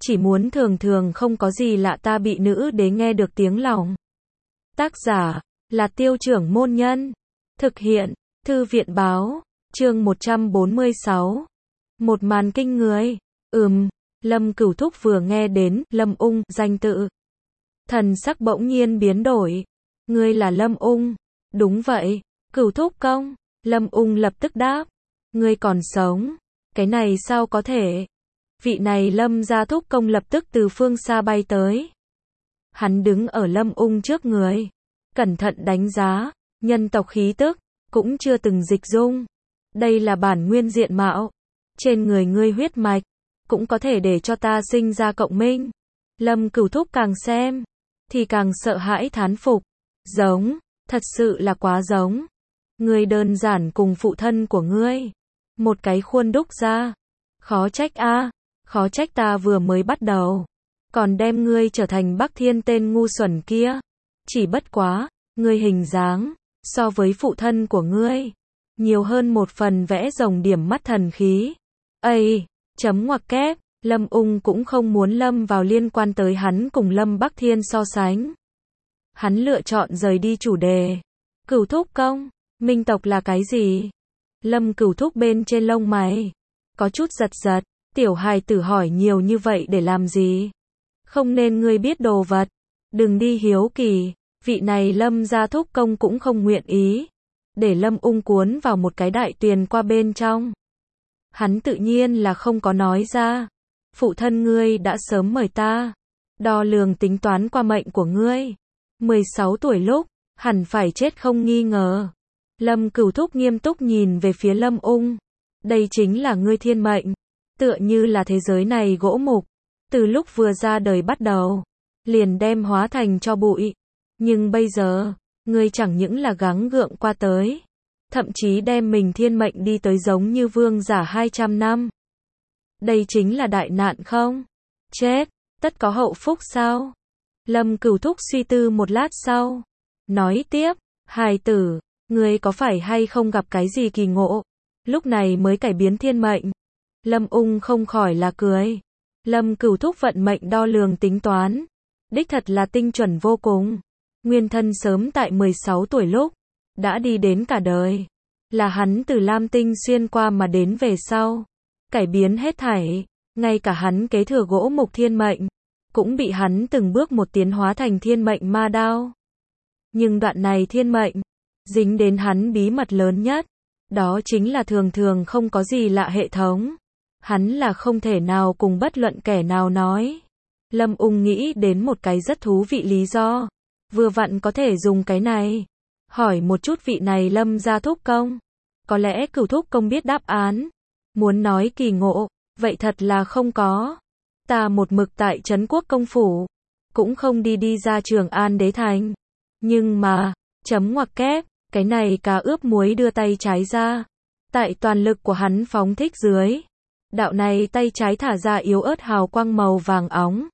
chỉ muốn thường thường không có gì lạ ta bị nữ đế nghe được tiếng lòng. Tác giả là Tiêu Trưởng Môn Nhân. Thực hiện Thư viện Báo. Chương 146. Một màn kinh người. Lâm Cửu Thúc vừa nghe đến Lâm Ung danh tự, thần sắc bỗng nhiên biến đổi. Ngươi là Lâm Ung? Đúng vậy, Cửu Thúc công. Lâm Ung lập tức đáp. Ngươi còn sống? Cái này sao có thể? Vị này Lâm gia thúc công lập tức từ phương xa bay tới. Hắn đứng ở Lâm Ung trước người, cẩn thận đánh giá, nhân tộc khí tức, cũng chưa từng dịch dung. Đây là bản nguyên diện mạo. Trên người ngươi huyết mạch, cũng có thể để cho ta sinh ra cộng minh. Lâm Cửu Thúc càng xem, thì càng sợ hãi thán phục. Giống, thật sự là quá giống. Ngươi đơn giản cùng phụ thân của ngươi một cái khuôn đúc ra. Khó trách a, khó trách ta vừa mới bắt đầu còn đem ngươi trở thành Bắc Thiên tên ngu xuẩn kia. Chỉ bất quá, ngươi hình dáng so với phụ thân của ngươi nhiều hơn một phần vẽ rồng điểm mắt thần khí. Ây, chấm ngoặc kép, Lâm Ung cũng không muốn lâm vào liên quan tới hắn cùng Lâm Bắc Thiên so sánh. Hắn lựa chọn rời đi chủ đề. Cửu Thúc công, minh tộc là cái gì? Lâm Cửu Thúc bên trên lông mày có chút giật giật. Tiểu hài tử hỏi nhiều như vậy để làm gì? Không nên ngươi biết đồ vật. Đừng đi hiếu kỳ. Vị này Lâm gia thúc công cũng không nguyện ý để Lâm Ung cuốn vào một cái đại tuyền qua bên trong. Hắn tự nhiên là không có nói ra. Phụ thân ngươi đã sớm mời ta đo lường tính toán qua mệnh của ngươi. 16 tuổi lúc hẳn phải chết không nghi ngờ. Lâm Cửu Thúc nghiêm túc nhìn về phía Lâm Ung. Đây chính là ngươi thiên mệnh. Tựa như là thế giới này gỗ mục, từ lúc vừa ra đời bắt đầu liền đem hóa thành tro bụi. Nhưng bây giờ, ngươi chẳng những là gắng gượng qua tới, thậm chí đem mình thiên mệnh đi tới giống như vương giả 200 năm. Đây chính là đại nạn không? Chết, tất có hậu phúc sao? Lâm Cửu Thúc suy tư một lát sau, nói tiếp, hài tử, ngươi có phải hay không gặp cái gì kỳ ngộ, lúc này mới cải biến thiên mệnh? Lâm Ung không khỏi là cười. Lâm Cửu Thúc vận mệnh đo lường tính toán, đích thật là tinh chuẩn vô cùng. Nguyên thân sớm tại 16 tuổi lúc đã đi đến cả đời, là hắn từ Lam Tinh xuyên qua mà đến về sau, cải biến hết thảy, ngay cả hắn kế thừa gỗ mục thiên mệnh, cũng bị hắn từng bước một tiến hóa thành thiên mệnh ma đao. Nhưng đoạn này thiên mệnh, dính đến hắn bí mật lớn nhất, đó chính là thường thường không có gì lạ hệ thống. Hắn là không thể nào cùng bất luận kẻ nào nói. Lâm Ung nghĩ đến một cái rất thú vị lý do. Vừa vặn có thể dùng cái này. Hỏi một chút vị này Lâm gia thúc công. Có lẽ Cửu Thúc công biết đáp án. Muốn nói kỳ ngộ, vậy thật là không có. Ta một mực tại Trấn Quốc công phủ, cũng không đi ra Trường An đế thành. Nhưng mà, chấm ngoặc kép, cái này cá ướp muối đưa tay trái ra. Tại toàn lực của hắn phóng thích dưới, đạo này tay trái thả ra yếu ớt hào quang màu vàng óng.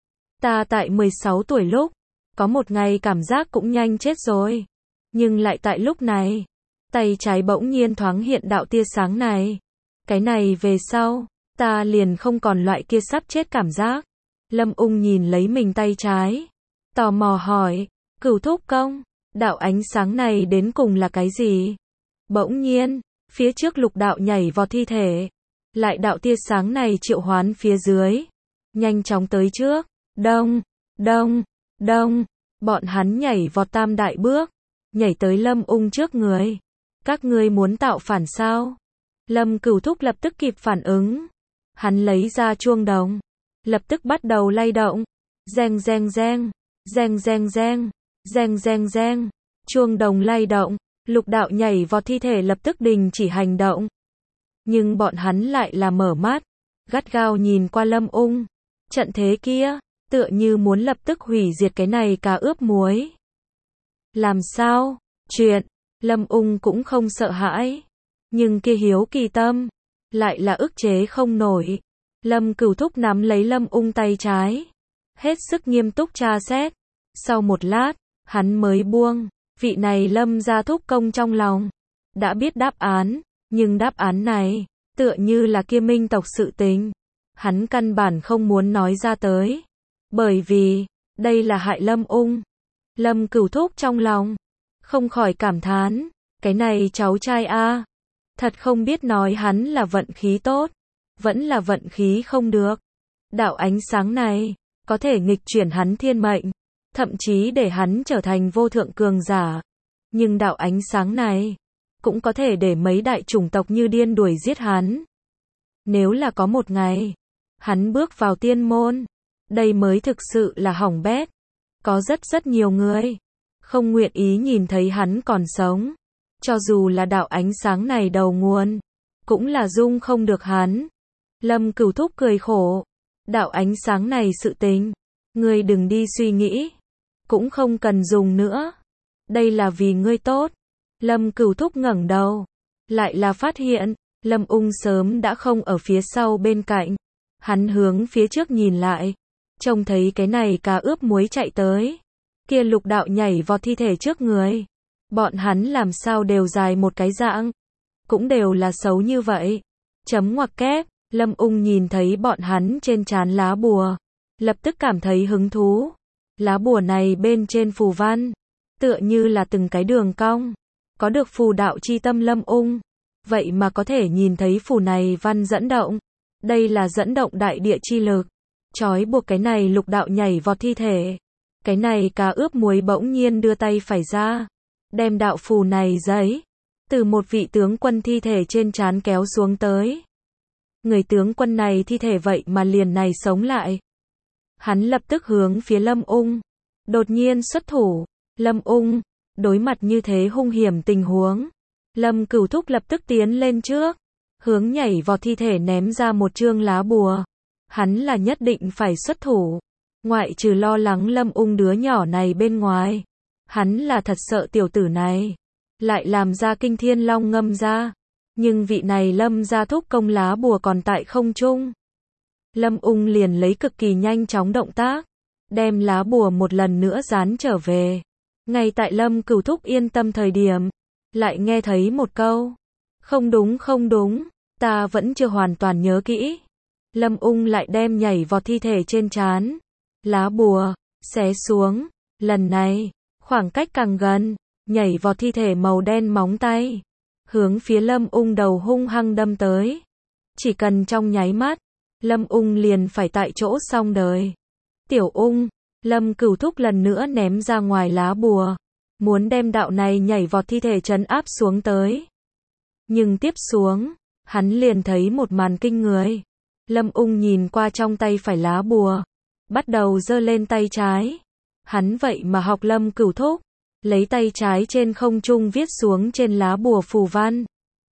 Ta tại 16 tuổi lúc, có một ngày cảm giác cũng nhanh chết rồi. Nhưng lại tại lúc này, tay trái bỗng nhiên thoáng hiện đạo tia sáng này. Cái này về sau, ta liền không còn loại kia sắp chết cảm giác. Lâm Ung nhìn lấy mình tay trái, tò mò hỏi, Cửu Thúc công, đạo ánh sáng này đến cùng là cái gì? Bỗng nhiên, phía trước lục đạo nhảy vào thi thể. Lại đạo tia sáng này triệu hoán phía dưới, nhanh chóng tới trước. Đông, đông, đông, bọn hắn nhảy vọt tam đại bước, nhảy tới Lâm Ung trước người. Các ngươi muốn tạo phản sao? Lâm Cửu Thúc lập tức kịp phản ứng. Hắn lấy ra chuông đồng, lập tức bắt đầu lay động. Reng reng reng, reng reng reng, reng reng reng. Chuông đồng lay động, lục đạo nhảy vọt thi thể lập tức đình chỉ hành động. Nhưng bọn hắn lại là mở mắt, gắt gao nhìn qua Lâm Ung. Trận thế kia, tựa như muốn lập tức hủy diệt cái này cá ướp muối. Làm sao? Chuyện, Lâm Ung cũng không sợ hãi. Nhưng kia hiếu kỳ tâm, lại là ức chế không nổi. Lâm Cửu Thúc nắm lấy Lâm Ung tay trái, hết sức nghiêm túc tra xét. Sau một lát, hắn mới buông. Vị này Lâm gia thúc công trong lòng đã biết đáp án. Nhưng đáp án này, tựa như là kia minh tộc sự tình. hắn căn bản không muốn nói ra tới. Bởi vì, đây là hại Lâm Ung. Lâm Cửu Thúc trong lòng, không khỏi cảm thán, cái này cháu trai a, thật không biết nói hắn là vận khí tốt, vẫn là vận khí không được. Đạo ánh sáng này, có thể nghịch chuyển hắn thiên mệnh, thậm chí để hắn trở thành vô thượng cường giả. Nhưng đạo ánh sáng này, cũng có thể để mấy đại chủng tộc như điên đuổi giết hắn. Nếu là có một ngày, hắn bước vào tiên môn, đây mới thực sự là hỏng bét. Có rất nhiều người, không nguyện ý nhìn thấy hắn còn sống. Cho dù là đạo ánh sáng này đầu nguồn, cũng là dung không được hắn. Lâm Cửu Thúc cười khổ. Đạo ánh sáng này sự tình, ngươi đừng đi suy nghĩ, cũng không cần dùng nữa. Đây là vì ngươi tốt. Lâm Cửu Thúc ngẩng đầu, lại là phát hiện, Lâm Ung sớm đã không ở phía sau bên cạnh. Hắn hướng phía trước nhìn lại, trông thấy cái này cá ướp muối chạy tới. Kia lục đạo nhảy vọt thi thể trước người. Bọn hắn làm sao đều dài một cái dạng, cũng đều là xấu như vậy. Chấm ngoặc kép, Lâm Ung nhìn thấy bọn hắn trên trán lá bùa, lập tức cảm thấy hứng thú. Lá bùa này bên trên phù văn, tựa như là từng cái đường cong, có được phù đạo chi tâm Lâm Ung. Vậy mà có thể nhìn thấy phù này văn dẫn động. Đây là dẫn động đại địa chi lực, trói buộc cái này lục đạo nhảy vọt thi thể. Cái này cá ướp muối bỗng nhiên đưa tay phải ra, đem đạo phù này giấy, từ một vị tướng quân thi thể trên trán kéo xuống tới. Người tướng quân này thi thể vậy mà liền này sống lại. Hắn lập tức hướng phía Lâm Ung, đột nhiên xuất thủ. Lâm Ung, đối mặt như thế hung hiểm tình huống, Lâm Cửu Thúc lập tức tiến lên trước, hướng nhảy vọt thi thể ném ra một chương lá bùa. Hắn là nhất định phải xuất thủ, ngoại trừ lo lắng Lâm Ung đứa nhỏ này bên ngoài. Hắn là thật sợ tiểu tử này lại làm ra kinh thiên long ngâm ra. Nhưng vị này Lâm gia thúc công lá bùa còn tại không trung. Lâm Ung liền lấy cực kỳ nhanh chóng động tác, đem lá bùa một lần nữa dán trở về. Ngay tại Lâm Cửu Thúc yên tâm thời điểm, lại nghe thấy một câu, không đúng, ta vẫn chưa hoàn toàn nhớ kỹ. Lâm Ung lại đem nhảy vọt thi thể trên trán, lá bùa xé xuống. Lần này, khoảng cách càng gần, nhảy vọt thi thể màu đen móng tay, hướng phía Lâm Ung đầu hung hăng đâm tới. Chỉ cần trong nháy mắt, Lâm Ung liền phải tại chỗ xong đời. Tiểu Ung, Lâm Cửu Thúc lần nữa ném ra ngoài lá bùa, muốn đem đạo này nhảy vọt thi thể trấn áp xuống tới. Nhưng tiếp xuống, hắn liền thấy một màn kinh người. Lâm Ung nhìn qua trong tay phải lá bùa, bắt đầu giơ lên tay trái. Hắn vậy mà học Lâm Cửu Thúc, lấy tay trái trên không trung viết xuống trên lá bùa phù văn.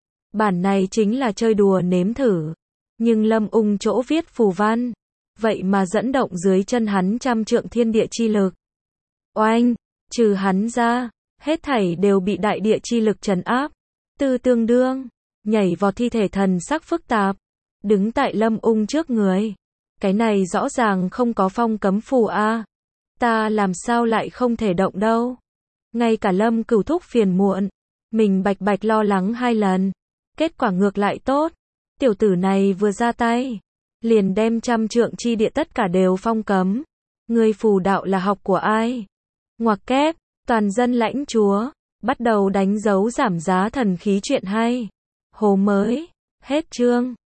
Bản này chính là chơi đùa nếm thử, nhưng Lâm Ung chỗ viết phù văn, vậy mà dẫn động dưới chân hắn trăm trượng thiên địa chi lực. Oanh, trừ hắn ra, hết thảy đều bị đại địa chi lực trấn áp. Tư tương đương, nhảy vọt thi thể thần sắc phức tạp, đứng tại Lâm Ung trước người. Cái này rõ ràng không có phong cấm phù a. Ta làm sao lại không thể động đâu. Ngay cả Lâm Cửu Thúc phiền muộn, mình bạch lo lắng 2 lần, kết quả ngược lại tốt. Tiểu tử này vừa ra tay, liền đem trăm trượng chi địa tất cả đều phong cấm. Ngươi phù đạo là học của ai? Ngoặc kép, toàn dân lãnh chúa, bắt đầu đánh dấu giảm giá thần khí chuyện hay. Hồ mới, hết chương.